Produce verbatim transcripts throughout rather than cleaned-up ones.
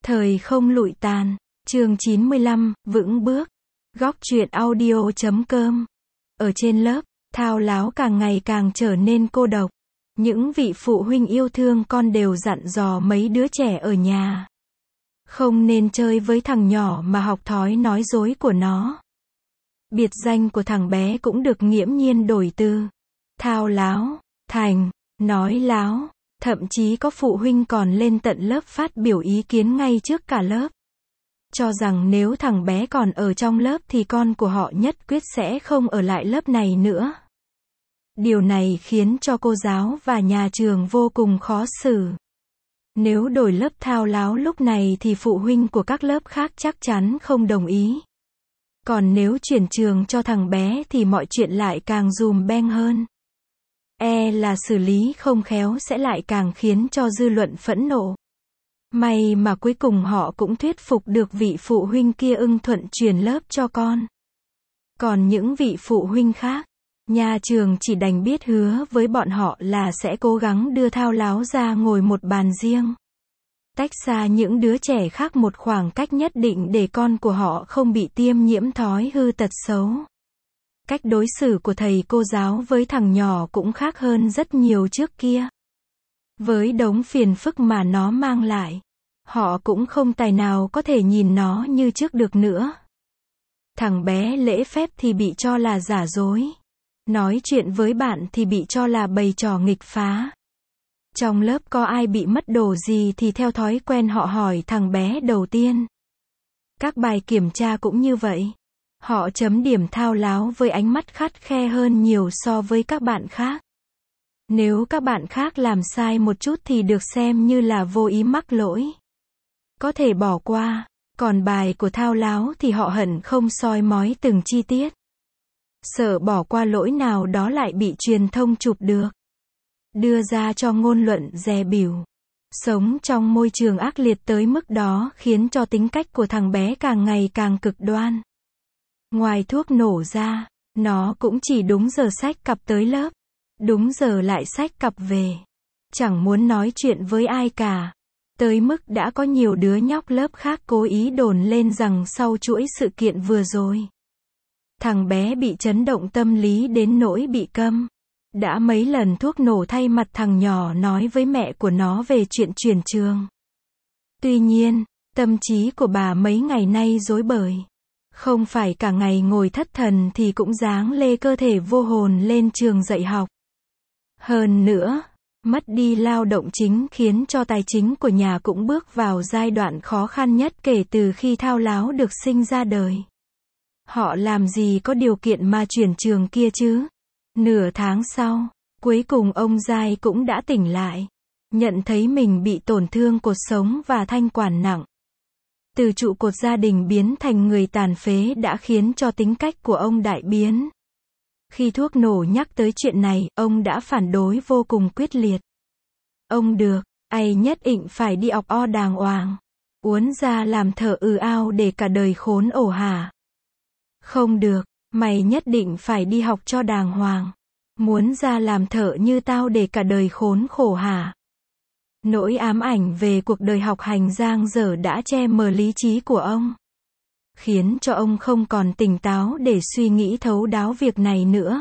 Thời không lụi tàn, chương chín mươi lăm, vững bước. Góc truyện audio chấm com. Ở trên lớp, Thao Láo càng ngày càng trở nên cô độc. Những vị phụ huynh yêu thương con đều dặn dò mấy đứa trẻ ở nhà. Không nên chơi với thằng nhỏ mà học thói nói dối của nó. Biệt danh của thằng bé cũng được nghiễm nhiên đổi từ Thao Láo thành nói láo. Thậm chí có phụ huynh còn lên tận lớp phát biểu ý kiến ngay trước cả lớp. Cho rằng nếu thằng bé còn ở trong lớp thì con của họ nhất quyết sẽ không ở lại lớp này nữa. Điều này khiến cho cô giáo và nhà trường vô cùng khó xử. Nếu đổi lớp Thao Láo lúc này thì phụ huynh của các lớp khác chắc chắn không đồng ý. Còn nếu chuyển trường cho thằng bé thì mọi chuyện lại càng dùm beng hơn. E là xử lý không khéo sẽ lại càng khiến cho dư luận phẫn nộ. May mà cuối cùng họ cũng thuyết phục được vị phụ huynh kia ưng thuận chuyển lớp cho con. Còn những vị phụ huynh khác, nhà trường chỉ đành biết hứa với bọn họ là sẽ cố gắng đưa Thao Láo ra ngồi một bàn riêng. Tách xa những đứa trẻ khác một khoảng cách nhất định để con của họ không bị tiêm nhiễm thói hư tật xấu. Cách đối xử của thầy cô giáo với thằng nhỏ cũng khác hơn rất nhiều trước kia. Với đống phiền phức mà nó mang lại, họ cũng không tài nào có thể nhìn nó như trước được nữa. Thằng bé lễ phép thì bị cho là giả dối. Nói chuyện với bạn thì bị cho là bày trò nghịch phá. Trong lớp có ai bị mất đồ gì thì theo thói quen họ hỏi thằng bé đầu tiên. Các bài kiểm tra cũng như vậy. Họ chấm điểm Thao Láo với ánh mắt khắt khe hơn nhiều so với các bạn khác. Nếu các bạn khác làm sai một chút thì được xem như là vô ý mắc lỗi, có thể bỏ qua. Còn bài của Thao Láo thì họ hận không soi mói từng chi tiết. Sợ bỏ qua lỗi nào đó lại bị truyền thông chụp được, đưa ra cho ngôn luận dè bỉu. Sống trong môi trường ác liệt tới mức đó khiến cho tính cách của thằng bé càng ngày càng cực đoan. Ngoài thuốc nổ ra, nó cũng chỉ đúng giờ xách cặp tới lớp, đúng giờ lại xách cặp về. Chẳng muốn nói chuyện với ai cả. Tới mức đã có nhiều đứa nhóc lớp khác cố ý đồn lên rằng sau chuỗi sự kiện vừa rồi, thằng bé bị chấn động tâm lý đến nỗi bị câm. Đã mấy lần thuốc nổ thay mặt thằng nhỏ nói với mẹ của nó về chuyện chuyển trường. Tuy nhiên, tâm trí của bà mấy ngày nay rối bời. Không phải cả ngày ngồi thất thần thì cũng dáng lê cơ thể vô hồn lên trường dạy học. Hơn nữa, mất đi lao động chính khiến cho tài chính của nhà cũng bước vào giai đoạn khó khăn nhất kể từ khi Thao Láo được sinh ra đời. Họ làm gì có điều kiện mà chuyển trường kia chứ? Nửa tháng sau, cuối cùng ông Giai cũng đã tỉnh lại. Nhận thấy mình bị tổn thương cột sống và thanh quản nặng. Từ trụ cột gia đình biến thành người tàn phế đã khiến cho tính cách của ông đại biến. Khi thuốc nổ nhắc tới chuyện này, ông đã phản đối vô cùng quyết liệt. Ông được, ai nhất định phải đi học o đàng hoàng. Uốn ra làm thợ ừ ao để cả đời khốn ổ hả? Không được, mày nhất định phải đi học cho đàng hoàng. Muốn ra làm thợ như tao để cả đời khốn khổ hả? Nỗi ám ảnh về cuộc đời học hành dang dở đã che mờ lý trí của ông, khiến cho ông không còn tỉnh táo để suy nghĩ thấu đáo việc này nữa.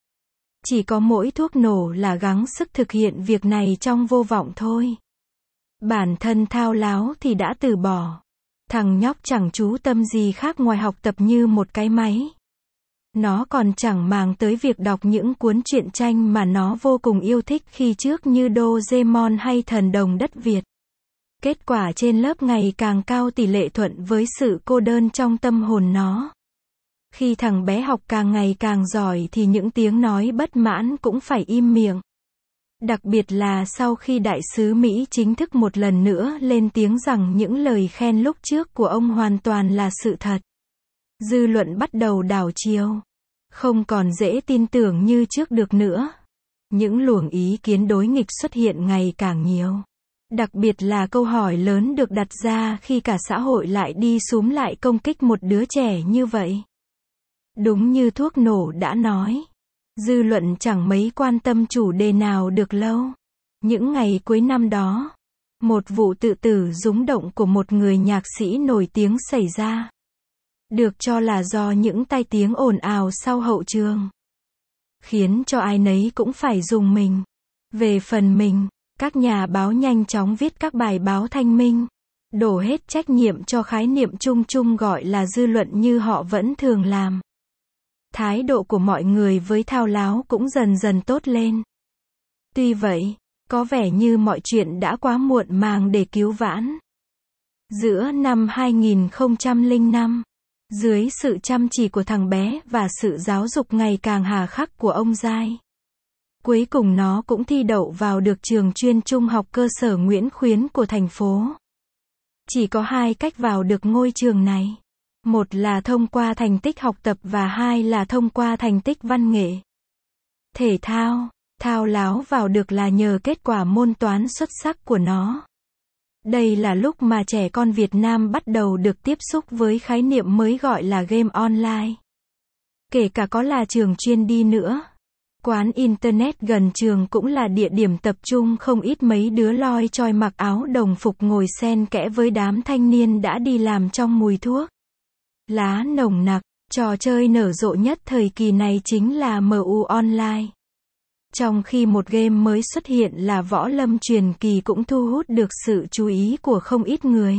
Chỉ có mỗi thuốc nổ là gắng sức thực hiện việc này trong vô vọng thôi. Bản thân Thao Láo thì đã từ bỏ. Thằng nhóc chẳng chú tâm gì khác ngoài học tập như một cái máy. Nó còn chẳng màng tới việc đọc những cuốn truyện tranh mà nó vô cùng yêu thích khi trước như Doraemon hay Thần Đồng Đất Việt. Kết quả trên lớp ngày càng cao tỷ lệ thuận với sự cô đơn trong tâm hồn nó. Khi thằng bé học càng ngày càng giỏi thì những tiếng nói bất mãn cũng phải im miệng. Đặc biệt là sau khi đại sứ Mỹ chính thức một lần nữa lên tiếng rằng những lời khen lúc trước của ông hoàn toàn là sự thật. Dư luận bắt đầu đảo chiều. Không còn dễ tin tưởng như trước được nữa. Những luồng ý kiến đối nghịch xuất hiện ngày càng nhiều. Đặc biệt là câu hỏi lớn được đặt ra khi cả xã hội lại đi xúm lại công kích một đứa trẻ như vậy. Đúng như thuốc nổ đã nói, dư luận chẳng mấy quan tâm chủ đề nào được lâu. Những ngày cuối năm đó, Một vụ tự tử rúng động của một người nhạc sĩ nổi tiếng xảy ra. Được cho là do những tai tiếng ồn ào sau hậu trường. Khiến cho ai nấy cũng phải rùng mình. Về phần mình, các nhà báo nhanh chóng viết các bài báo thanh minh. Đổ hết trách nhiệm cho khái niệm chung chung gọi là dư luận như họ vẫn thường làm. Thái độ của mọi người với Thao Láo cũng dần dần tốt lên. Tuy vậy, có vẻ như mọi chuyện đã quá muộn màng để cứu vãn. Giữa năm hai nghìn không trăm lẻ năm, dưới sự chăm chỉ của thằng bé và sự giáo dục ngày càng hà khắc của ông Giai, cuối cùng nó cũng thi đậu vào được trường chuyên trung học cơ sở Nguyễn Khuyến của thành phố. Chỉ có hai cách vào được ngôi trường này. Một là thông qua thành tích học tập và hai là thông qua thành tích văn nghệ. Thể thao, Thao Láo vào được là nhờ kết quả môn toán xuất sắc của nó. Đây là lúc mà trẻ con Việt Nam bắt đầu được tiếp xúc với khái niệm mới gọi là game online. Kể cả có là trường chuyên đi nữa. Quán Internet gần trường cũng là địa điểm tập trung không ít mấy đứa loi choi mặc áo đồng phục ngồi xen kẽ với đám thanh niên đã đi làm trong mùi thuốc lá nồng nặc. Trò chơi nở rộ nhất thời kỳ này chính là em u Online. Trong khi một game mới xuất hiện là Võ Lâm Truyền Kỳ cũng thu hút được sự chú ý của không ít người.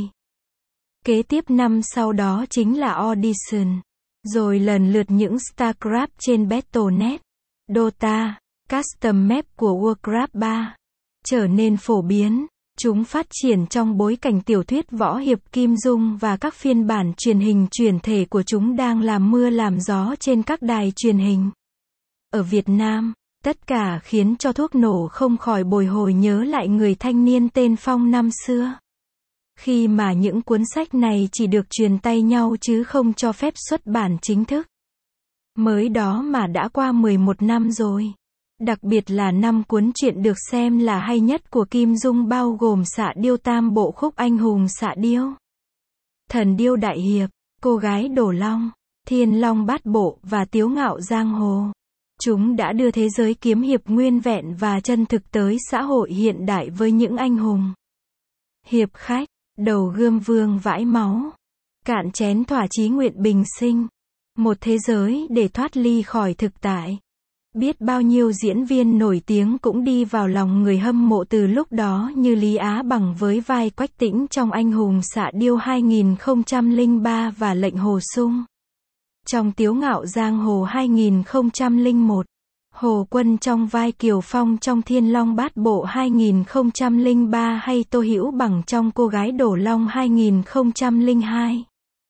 Kế tiếp năm sau đó chính là Audition. Rồi lần lượt những StarCraft trên Battle chấm net, Dota, Custom Map của Warcraft ba trở nên phổ biến. Chúng phát triển trong bối cảnh tiểu thuyết võ hiệp Kim Dung và các phiên bản truyền hình chuyển thể của chúng đang làm mưa làm gió trên các đài truyền hình. Ở Việt Nam, tất cả khiến cho thuốc nổ không khỏi bồi hồi nhớ lại người thanh niên tên Phong năm xưa. Khi mà những cuốn sách này chỉ được truyền tay nhau chứ không cho phép xuất bản chính thức. Mới đó mà đã qua mười một năm rồi. Đặc biệt là năm cuốn truyện được xem là hay nhất của Kim Dung bao gồm Xạ Điêu Tam Bộ Khúc Anh Hùng Xạ Điêu, Thần Điêu Đại Hiệp, Cô Gái Đổ Long, Thiên Long Bát Bộ và Tiếu Ngạo Giang Hồ. Chúng đã đưa thế giới kiếm hiệp nguyên vẹn và chân thực tới xã hội hiện đại với những anh hùng hiệp khách, đầu gươm vương vãi máu, cạn chén thỏa chí nguyện bình sinh. Một thế giới để thoát ly khỏi thực tại. Biết bao nhiêu diễn viên nổi tiếng cũng đi vào lòng người hâm mộ từ lúc đó như Lý Á Bằng với vai Quách Tĩnh trong Anh Hùng Xạ Điêu hai nghìn không trăm lẻ ba và Lệnh Hồ Sung trong Tiếu Ngạo Giang Hồ hai nghìn không trăm lẻ một, Hồ Quân trong vai Kiều Phong trong Thiên Long Bát Bộ hai nghìn không trăm lẻ ba hay Tô Hữu Bằng trong Cô Gái Đổ Long hai nghìn không trăm lẻ hai.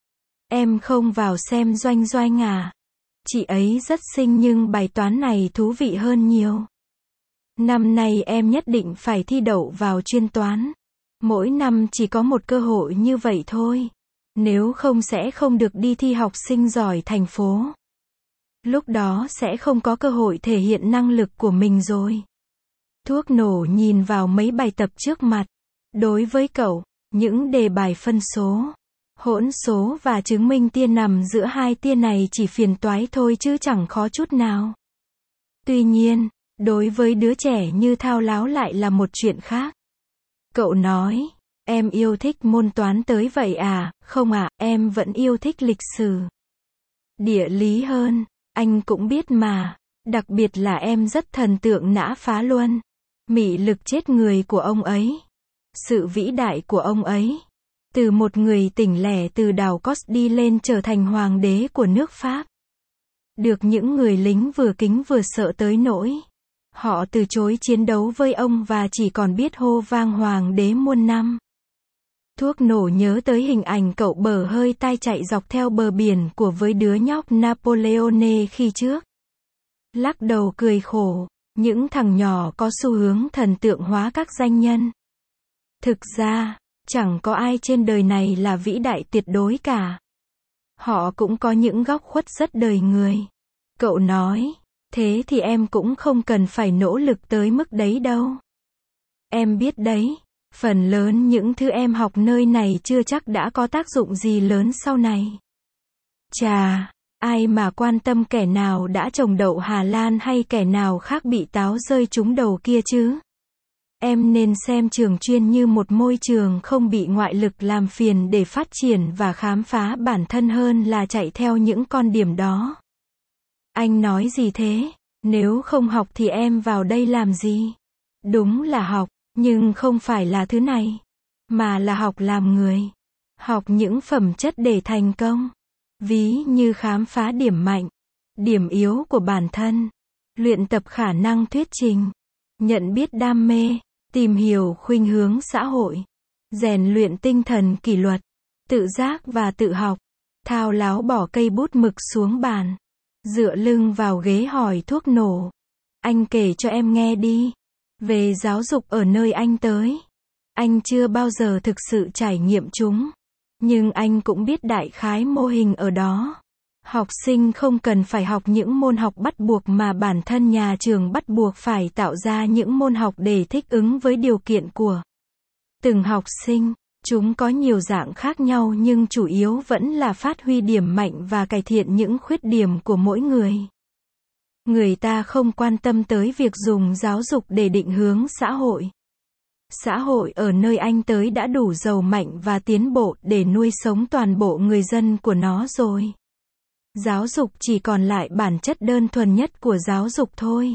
Em không vào xem Doanh Doanh à? Chị ấy rất xinh nhưng bài toán này thú vị hơn nhiều. Năm nay em nhất định phải thi đậu vào chuyên toán. Mỗi năm chỉ có một cơ hội như vậy thôi. Nếu không sẽ không được đi thi học sinh giỏi thành phố. Lúc đó sẽ không có cơ hội thể hiện năng lực của mình rồi. Thuốc nổ nhìn vào mấy bài tập trước mặt. Đối với cậu, những đề bài phân số, hỗn số và chứng minh tia nằm giữa hai tia này chỉ phiền toái thôi chứ chẳng khó chút nào. Tuy nhiên, đối với đứa trẻ như Thao Láo lại là một chuyện khác. Cậu nói, em yêu thích môn toán tới vậy à? Không à, em vẫn yêu thích lịch sử, địa lý hơn, anh cũng biết mà. Đặc biệt là em rất thần tượng Nã Phá Luân, mị lực chết người của ông ấy, sự vĩ đại của ông ấy. Từ một người tỉnh lẻ từ đảo Cos đi lên trở thành hoàng đế của nước Pháp. Được những người lính vừa kính vừa sợ tới nỗi họ từ chối chiến đấu với ông và chỉ còn biết hô vang hoàng đế muôn năm. Thuốc nổ nhớ tới hình ảnh cậu bờ hơi tai chạy dọc theo bờ biển của với đứa nhóc Napoleone khi trước. Lắc đầu cười khổ, những thằng nhỏ có xu hướng thần tượng hóa các danh nhân. Thực ra, chẳng có ai trên đời này là vĩ đại tuyệt đối cả. Họ cũng có những góc khuất rất đời người. Cậu nói, thế thì em cũng không cần phải nỗ lực tới mức đấy đâu. Em biết đấy, phần lớn những thứ em học nơi này chưa chắc đã có tác dụng gì lớn sau này. Chà, ai mà quan tâm kẻ nào đã trồng đậu Hà Lan hay kẻ nào khác bị táo rơi trúng đầu kia chứ? Em nên xem trường chuyên như một môi trường không bị ngoại lực làm phiền để phát triển và khám phá bản thân hơn là chạy theo những con điểm đó. Anh nói gì thế? Nếu không học thì em vào đây làm gì? Đúng là học, nhưng không phải là thứ này, mà là học làm người. Học những phẩm chất để thành công. Ví như khám phá điểm mạnh, điểm yếu của bản thân, luyện tập khả năng thuyết trình, nhận biết đam mê, tìm hiểu khuynh hướng xã hội, rèn luyện tinh thần kỷ luật, tự giác và tự học. Thao láo bỏ cây bút mực xuống bàn, dựa lưng vào ghế hỏi thuốc nổ. Anh kể cho em nghe đi, về giáo dục ở nơi anh tới. Anh chưa bao giờ thực sự trải nghiệm chúng, nhưng anh cũng biết đại khái mô hình ở đó. Học sinh không cần phải học những môn học bắt buộc mà bản thân nhà trường bắt buộc phải tạo ra những môn học để thích ứng với điều kiện của từng học sinh. Chúng có nhiều dạng khác nhau nhưng chủ yếu vẫn là phát huy điểm mạnh và cải thiện những khuyết điểm của mỗi người. Người ta không quan tâm tới việc dùng giáo dục để định hướng xã hội. Xã hội ở nơi anh tới đã đủ giàu mạnh và tiến bộ để nuôi sống toàn bộ người dân của nó rồi. Giáo dục chỉ còn lại bản chất đơn thuần nhất của giáo dục thôi.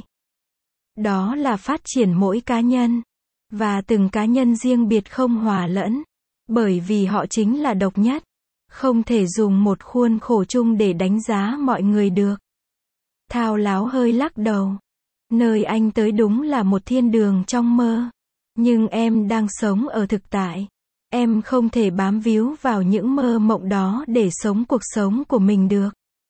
Đó là phát triển mỗi cá nhân. Và từng cá nhân riêng biệt không hòa lẫn. Bởi vì họ chính là độc nhất. Không thể dùng một khuôn khổ chung để đánh giá mọi người được. Thao láo hơi lắc đầu. Nơi anh tới đúng là một thiên đường trong mơ. Nhưng em đang sống ở thực tại. Em không thể bám víu vào những mơ mộng đó để sống cuộc sống của mình được.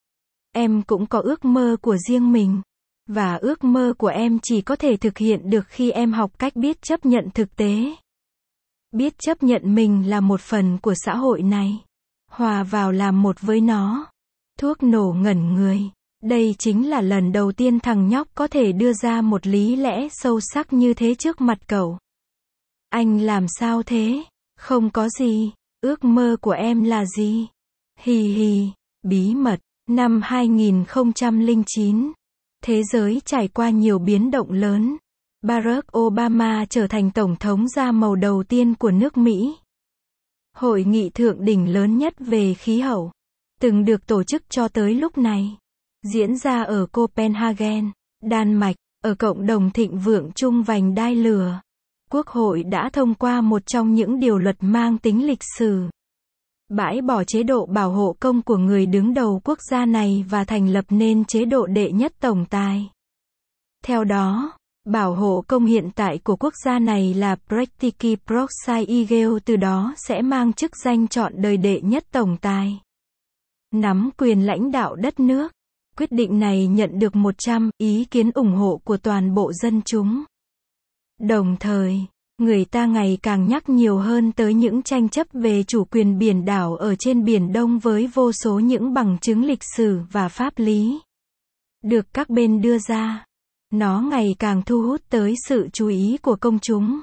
Em cũng có ước mơ của riêng mình. Và ước mơ của em chỉ có thể thực hiện được khi em học cách biết chấp nhận thực tế. Biết chấp nhận mình là một phần của xã hội này. Hòa vào làm một với nó. Thuốc nổ ngẩn người. Đây chính là lần đầu tiên thằng nhóc có thể đưa ra một lý lẽ sâu sắc như thế trước mặt cậu. Anh làm sao thế? Không có gì. Ước mơ của em là gì? Hì hì. Bí mật. Năm hai nghìn không trăm lẻ chín. Thế giới trải qua nhiều biến động lớn. Barack Obama trở thành tổng thống da màu đầu tiên của nước Mỹ. Hội nghị thượng đỉnh lớn nhất về khí hậu từng được tổ chức cho tới lúc này, diễn ra ở Copenhagen, Đan Mạch, ở cộng đồng thịnh vượng chung vành đai lửa. Quốc hội đã thông qua một trong những điều luật mang tính lịch sử. Bãi bỏ chế độ bảo hộ công của người đứng đầu quốc gia này và thành lập nên chế độ đệ nhất tổng tài. Theo đó, bảo hộ công hiện tại của quốc gia này là Praktikii Proksai từ đó sẽ mang chức danh trọn đời đệ nhất tổng tài. Nắm quyền lãnh đạo đất nước. Quyết định này nhận được một trăm ý kiến ủng hộ của toàn bộ dân chúng. Đồng thời, người ta ngày càng nhắc nhiều hơn tới những tranh chấp về chủ quyền biển đảo ở trên Biển Đông với vô số những bằng chứng lịch sử và pháp lý được các bên đưa ra. Nó ngày càng thu hút tới sự chú ý của công chúng.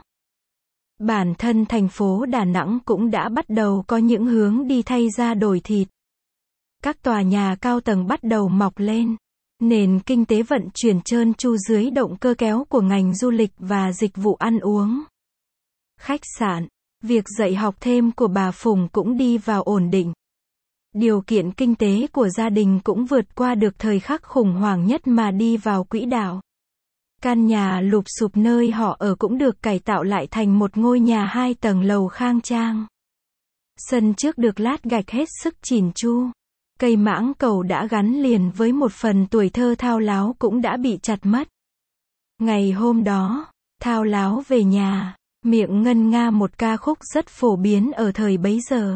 Bản thân thành phố Đà Nẵng cũng đã bắt đầu có những hướng đi thay da đổi thịt. Các tòa nhà cao tầng bắt đầu mọc lên. Nền kinh tế vận chuyển trơn tru dưới động cơ kéo của ngành du lịch và dịch vụ ăn uống. Khách sạn, việc dạy học thêm của bà Phùng cũng đi vào ổn định. Điều kiện kinh tế của gia đình cũng vượt qua được thời khắc khủng hoảng nhất mà đi vào quỹ đạo. Căn nhà lụp xụp nơi họ ở cũng được cải tạo lại thành một ngôi nhà hai tầng lầu khang trang. Sân trước được lát gạch hết sức chỉn chu. Cây mãng cầu đã gắn liền với một phần tuổi thơ Thao láo cũng đã bị chặt mất. Ngày hôm đó, Thao láo về nhà, miệng ngân nga một ca khúc rất phổ biến ở thời bấy giờ.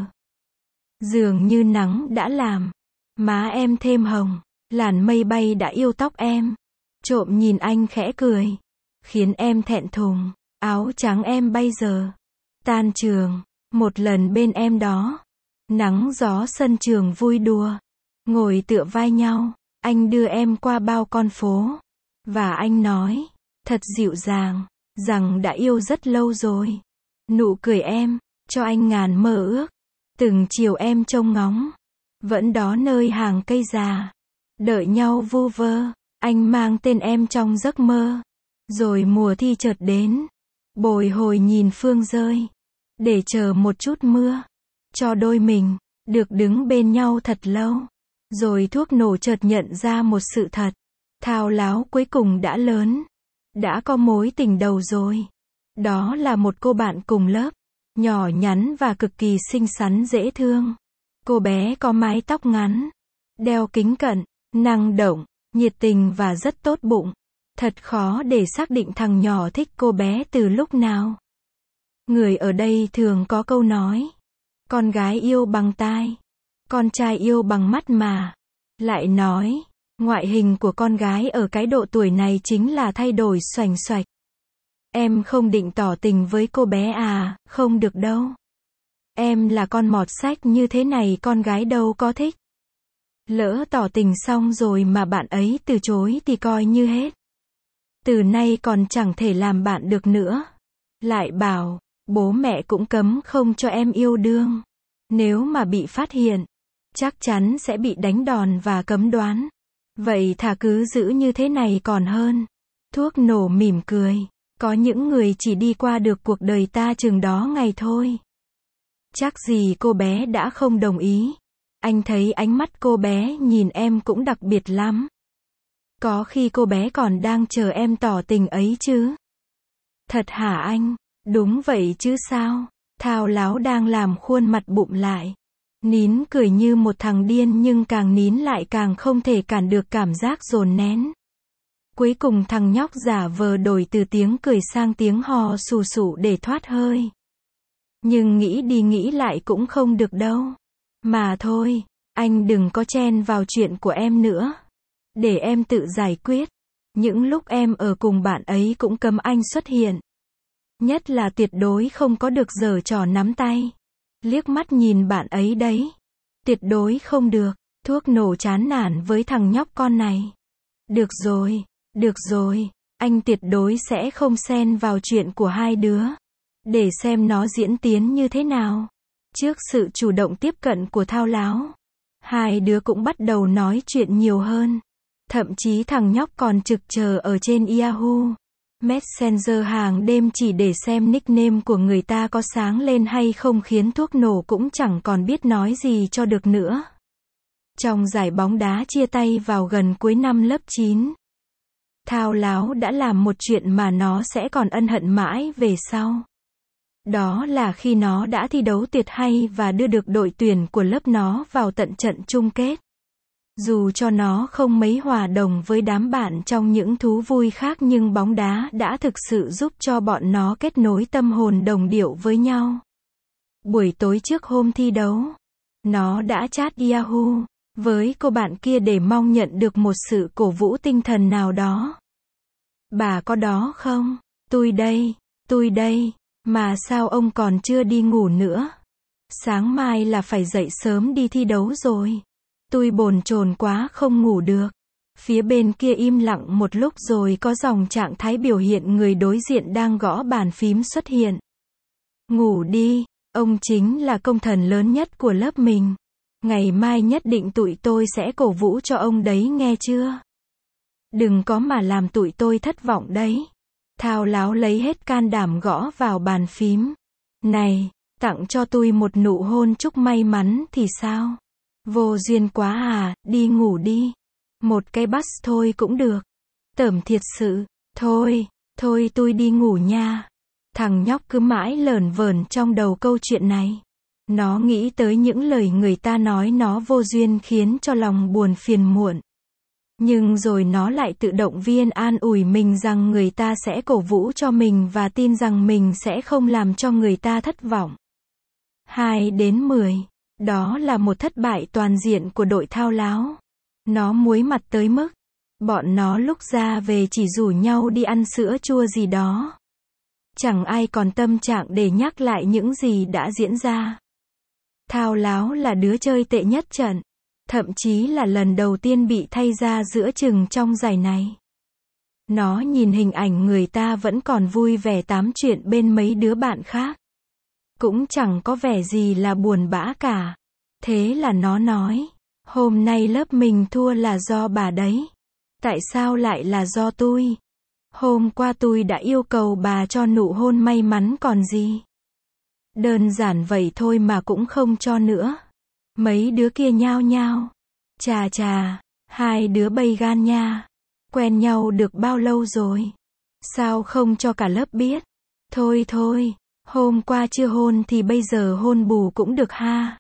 Dường như nắng đã làm má em thêm hồng, làn mây bay đã yêu tóc em. Trộm nhìn anh khẽ cười, khiến em thẹn thùng. Áo trắng em bây giờ tan trường, một lần bên em đó. Nắng gió sân trường vui đùa, ngồi tựa vai nhau, anh đưa em qua bao con phố. Và anh nói, thật dịu dàng, rằng đã yêu rất lâu rồi. Nụ cười em, cho anh ngàn mơ ước. Từng chiều em trông ngóng, vẫn đó nơi hàng cây già. Đợi nhau vu vơ, anh mang tên em trong giấc mơ. Rồi mùa thi chợt đến, bồi hồi nhìn Phương rơi. Để chờ một chút mưa. Cho đôi mình, được đứng bên nhau thật lâu. Rồi thuốc nổ chợt nhận ra một sự thật. Thao láo cuối cùng đã lớn. Đã có mối tình đầu rồi. Đó là một cô bạn cùng lớp. Nhỏ nhắn và cực kỳ xinh xắn dễ thương. Cô bé có mái tóc ngắn. Đeo kính cận, năng động, nhiệt tình và rất tốt bụng. Thật khó để xác định thằng nhỏ thích cô bé từ lúc nào. Người ở đây thường có câu nói. Con gái yêu bằng tai. Con trai yêu bằng mắt mà. Lại nói, ngoại hình của con gái ở cái độ tuổi này chính là thay đổi xoành xoạch. Em không định tỏ tình với cô bé à, không được đâu. Em là con mọt sách như thế này con gái đâu có thích. Lỡ tỏ tình xong rồi mà bạn ấy từ chối thì coi như hết. Từ nay còn chẳng thể làm bạn được nữa. Lại bảo, bố mẹ cũng cấm không cho em yêu đương. Nếu mà bị phát hiện, chắc chắn sẽ bị đánh đòn và cấm đoán. Vậy thà cứ giữ như thế này còn hơn. Thuốc nổ mỉm cười. Có những người chỉ đi qua được cuộc đời ta chừng đó ngày thôi. Chắc gì cô bé đã không đồng ý. Anh thấy ánh mắt cô bé nhìn em cũng đặc biệt lắm. Có khi cô bé còn đang chờ em tỏ tình ấy chứ. Thật hả anh? Đúng vậy chứ sao? Thao láo đang làm khuôn mặt bụm lại. Nín cười như một thằng điên nhưng càng nín lại càng không thể cản được cảm giác dồn nén. Cuối cùng thằng nhóc giả vờ đổi từ tiếng cười sang tiếng hò sù sụ để thoát hơi. Nhưng nghĩ đi nghĩ lại cũng không được đâu. Mà thôi, anh đừng có chen vào chuyện của em nữa. Để em tự giải quyết. Những lúc em ở cùng bạn ấy cũng cấm anh xuất hiện. Nhất là tuyệt đối không có được giở trò nắm tay. Liếc mắt nhìn bạn ấy đấy. Tuyệt đối không được. Thuốc nổ chán nản với thằng nhóc con này. Được rồi, được rồi. Anh tuyệt đối sẽ không xen vào chuyện của hai đứa. Để xem nó diễn tiến như thế nào. Trước sự chủ động tiếp cận của Thao láo, hai đứa cũng bắt đầu nói chuyện nhiều hơn. Thậm chí thằng nhóc còn trực chờ ở trên Yahoo Messenger hàng đêm chỉ để xem nickname của người ta có sáng lên hay không, khiến thuốc nổ cũng chẳng còn biết nói gì cho được nữa. Trong giải bóng đá chia tay vào gần cuối năm lớp chín, Thao láo đã làm một chuyện mà nó sẽ còn ân hận mãi về sau. Đó là khi nó đã thi đấu tuyệt hay và đưa được đội tuyển của lớp nó vào tận trận chung kết. Dù cho nó không mấy hòa đồng với đám bạn trong những thú vui khác, nhưng bóng đá đã thực sự giúp cho bọn nó kết nối tâm hồn đồng điệu với nhau. Buổi tối trước hôm thi đấu, nó đã chat Yahoo với cô bạn kia để mong nhận được một sự cổ vũ tinh thần nào đó. Bà có đó không? Tôi đây, tôi đây. Mà sao ông còn chưa đi ngủ nữa? Sáng mai là phải dậy sớm đi thi đấu rồi. Tôi bồn chồn quá không ngủ được. Phía bên kia im lặng một lúc rồi có dòng trạng thái biểu hiện người đối diện đang gõ bàn phím xuất hiện. Ngủ đi, ông chính là công thần lớn nhất của lớp mình. Ngày mai nhất định tụi tôi sẽ cổ vũ cho ông đấy nghe chưa? Đừng có mà làm tụi tôi thất vọng đấy. Thao láo lấy hết can đảm gõ vào bàn phím. Này, tặng cho tôi một nụ hôn chúc may mắn thì sao? Vô duyên quá à, đi ngủ đi. Một cái bus thôi cũng được. Tởm thiệt sự. Thôi, thôi tôi đi ngủ nha. Thằng nhóc cứ mãi lởn vởn trong đầu câu chuyện này. Nó nghĩ tới những lời người ta nói nó vô duyên khiến cho lòng buồn phiền muộn. Nhưng rồi nó lại tự động viên an ủi mình rằng người ta sẽ cổ vũ cho mình và tin rằng mình sẽ không làm cho người ta thất vọng. hai đến mười. Đó là một thất bại toàn diện của đội Thao láo. Nó muối mặt tới mức bọn nó lúc ra về chỉ rủ nhau đi ăn sữa chua gì đó. Chẳng ai còn tâm trạng để nhắc lại những gì đã diễn ra. Thao láo là đứa chơi tệ nhất trận. Thậm chí là lần đầu tiên bị thay ra giữa chừng trong giải này. Nó nhìn hình ảnh người ta vẫn còn vui vẻ tám chuyện bên mấy đứa bạn khác. Cũng chẳng có vẻ gì là buồn bã cả. Thế là nó nói, hôm nay lớp mình thua là do bà đấy. Tại sao lại là do tôi? Hôm qua tôi đã yêu cầu bà cho nụ hôn may mắn còn gì. Đơn giản vậy thôi mà cũng không cho nữa. Mấy đứa kia nhao nhao. Chà chà, hai đứa bay gan nha. Quen nhau được bao lâu rồi? Sao không cho cả lớp biết? Thôi thôi, hôm qua chưa hôn thì bây giờ hôn bù cũng được ha.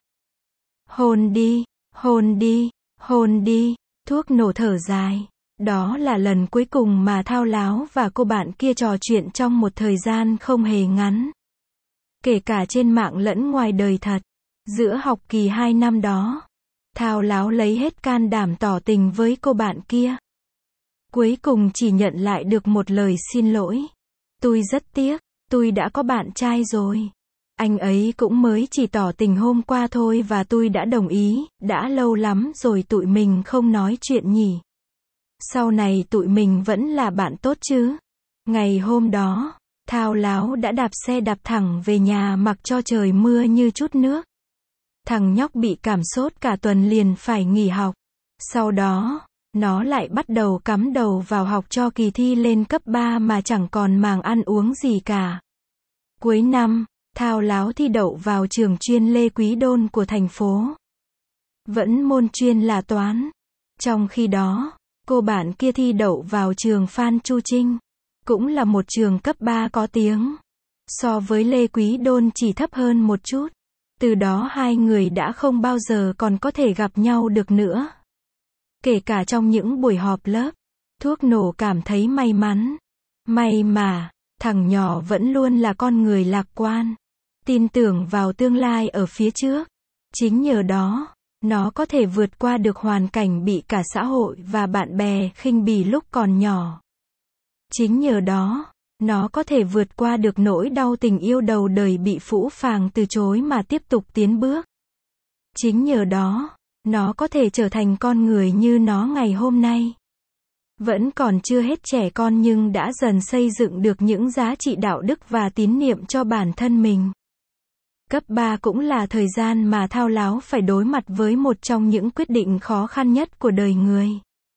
Hôn đi, hôn đi, hôn đi, thuốc nổ thở dài. Đó là lần cuối cùng mà Thao Láo và cô bạn kia trò chuyện trong một thời gian không hề ngắn. Kể cả trên mạng lẫn ngoài đời thật. Giữa học kỳ hai năm đó, Thao Láo lấy hết can đảm tỏ tình với cô bạn kia. Cuối cùng chỉ nhận lại được một lời xin lỗi. Tôi rất tiếc, tôi đã có bạn trai rồi. Anh ấy cũng mới chỉ tỏ tình hôm qua thôi và tôi đã đồng ý, đã lâu lắm rồi tụi mình không nói chuyện nhỉ. Sau này tụi mình vẫn là bạn tốt chứ. Ngày hôm đó, Thao Láo đã đạp xe đạp thẳng về nhà mặc cho trời mưa như chút nước. Thằng nhóc bị cảm sốt cả tuần liền phải nghỉ học. Sau đó, nó lại bắt đầu cắm đầu vào học cho kỳ thi lên cấp ba mà chẳng còn màng ăn uống gì cả. Cuối năm, Thao Láo thi đậu vào trường chuyên Lê Quý Đôn của thành phố. Vẫn môn chuyên là toán. Trong khi đó, cô bạn kia thi đậu vào trường Phan Chu Trinh. Cũng là một trường cấp ba có tiếng. So với Lê Quý Đôn chỉ thấp hơn một chút. Từ đó hai người đã không bao giờ còn có thể gặp nhau được nữa. Kể cả trong những buổi họp lớp, thuốc nổ cảm thấy may mắn. May mà, thằng nhỏ vẫn luôn là con người lạc quan. Tin tưởng vào tương lai ở phía trước. Chính nhờ đó, nó có thể vượt qua được hoàn cảnh bị cả xã hội và bạn bè khinh bỉ lúc còn nhỏ. Chính nhờ đó, nó có thể vượt qua được nỗi đau tình yêu đầu đời bị phũ phàng từ chối mà tiếp tục tiến bước. Chính nhờ đó, nó có thể trở thành con người như nó ngày hôm nay. Vẫn còn chưa hết trẻ con nhưng đã dần xây dựng được những giá trị đạo đức và tín niệm cho bản thân mình. Cấp ba cũng là thời gian mà Thao Láo phải đối mặt với một trong những quyết định khó khăn nhất của đời người.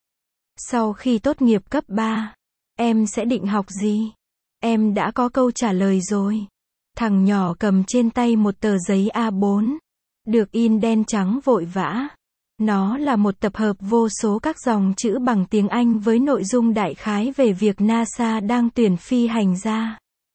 Sau khi tốt nghiệp cấp ba, em sẽ định học gì? Em đã có câu trả lời rồi. Thằng nhỏ cầm trên tay một tờ giấy A bốn. Được in đen trắng vội vã. Nó là một tập hợp vô số các dòng chữ bằng tiếng Anh với nội dung đại khái về việc NASA đang tuyển phi hành gia.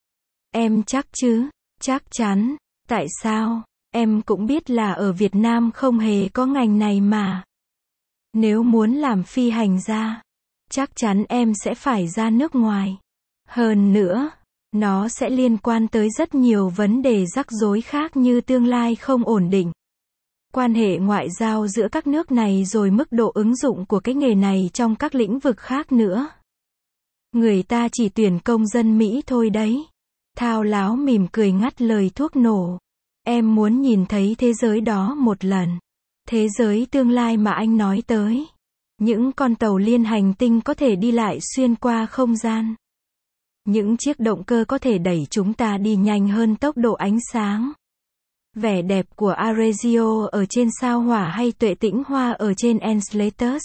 Em chắc chứ? Chắc chắn. Tại sao? Em cũng biết là ở Việt Nam không hề có ngành này mà. Nếu muốn làm phi hành gia, chắc chắn em sẽ phải ra nước ngoài. Hơn nữa, nó sẽ liên quan tới rất nhiều vấn đề rắc rối khác như tương lai không ổn định, quan hệ ngoại giao giữa các nước này rồi mức độ ứng dụng của cái nghề này trong các lĩnh vực khác nữa. Người ta chỉ tuyển công dân Mỹ thôi đấy. Thao Láo mỉm cười ngắt lời thuốc nổ. Em muốn nhìn thấy thế giới đó một lần. Thế giới tương lai mà anh nói tới. Những con tàu liên hành tinh có thể đi lại xuyên qua không gian. Những chiếc động cơ có thể đẩy chúng ta đi nhanh hơn tốc độ ánh sáng. Vẻ đẹp của Arezzo ở trên sao Hỏa hay Tuệ Tĩnh Hoa ở trên Enceladus.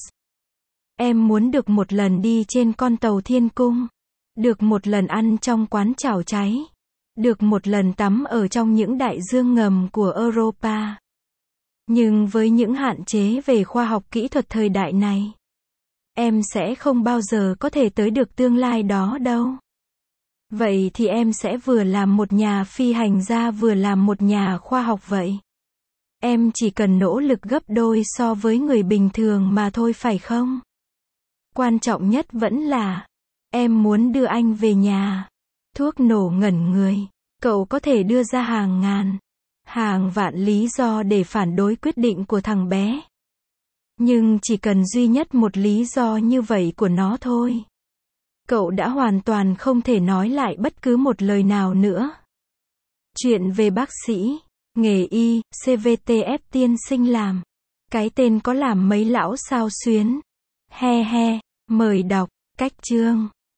Em muốn được một lần đi trên con tàu thiên cung. Được một lần ăn trong quán chảo cháy. Được một lần tắm ở trong những đại dương ngầm của Europa. Nhưng với những hạn chế về khoa học kỹ thuật thời đại này, em sẽ không bao giờ có thể tới được tương lai đó đâu. Vậy thì em sẽ vừa làm một nhà phi hành gia vừa làm một nhà khoa học vậy. Em chỉ cần nỗ lực gấp đôi so với người bình thường mà thôi phải không? Quan trọng nhất vẫn là, em muốn đưa anh về nhà. Thuốc nổ ngẩn người. Cậu có thể đưa ra hàng ngàn, hàng vạn lý do để phản đối quyết định của thằng bé. Nhưng chỉ cần duy nhất một lý do như vậy của nó thôi. Cậu đã hoàn toàn không thể nói lại bất cứ một lời nào nữa. Chuyện về bác sĩ, nghề y, xê vê tê ép tiên sinh làm. Cái tên có làm mấy lão sao xuyến. He he, mời đọc, cách chương.